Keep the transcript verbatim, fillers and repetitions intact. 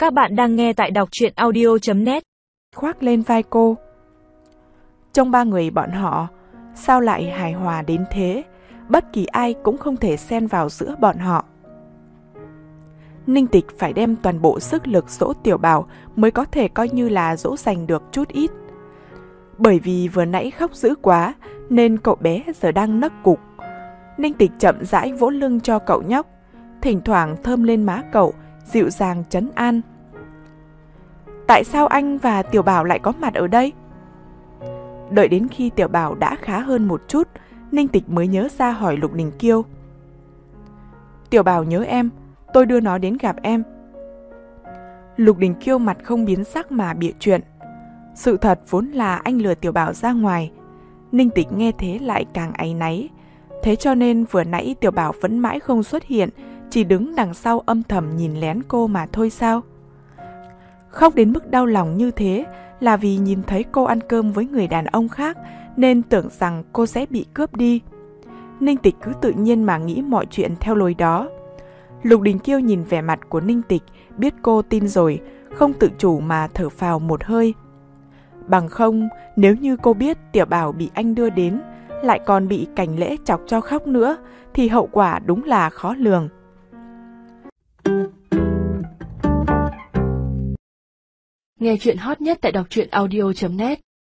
Các bạn đang nghe tại đọc truyện audio chấm net. Khoác lên vai cô. Trong ba người bọn họ, sao lại hài hòa đến thế? Bất kỳ ai cũng không thể xen vào giữa bọn họ. Ninh Tịch phải đem toàn bộ sức lực dỗ Tiểu Bảo mới có thể coi như là dỗ dành được chút ít. Bởi vì vừa nãy khóc dữ quá nên cậu bé giờ đang nấc cục. Ninh Tịch chậm rãi vỗ lưng cho cậu nhóc, thỉnh thoảng thơm lên má cậu, dịu dàng trấn an. Tại sao anh và Tiểu Bảo lại có mặt ở đây? Đợi đến khi Tiểu Bảo đã khá hơn một chút, Ninh Tịch mới nhớ ra hỏi Lục Đình Kiêu. Tiểu Bảo nhớ em, tôi đưa nó đến gặp em. Lục Đình Kiêu mặt không biến sắc mà bịa chuyện. Sự thật vốn là anh lừa Tiểu Bảo ra ngoài. Ninh Tịch nghe thế lại càng áy náy. Thế cho nên vừa nãy Tiểu Bảo vẫn mãi không xuất hiện, chỉ đứng đằng sau âm thầm nhìn lén cô mà thôi sao? Khóc đến mức đau lòng như thế là vì nhìn thấy cô ăn cơm với người đàn ông khác nên tưởng rằng cô sẽ bị cướp đi. Ninh Tịch cứ tự nhiên mà nghĩ mọi chuyện theo lối đó. Lục Đình Kiêu nhìn vẻ mặt của Ninh Tịch, biết cô tin rồi, không tự chủ mà thở phào một hơi. Bằng không, nếu như cô biết Tiểu Bảo bị anh đưa đến, lại còn bị Cảnh Lễ chọc cho khóc nữa, thì hậu quả đúng là khó lường. Nghe chuyện hot nhất tại đọc truyện audio chấm net.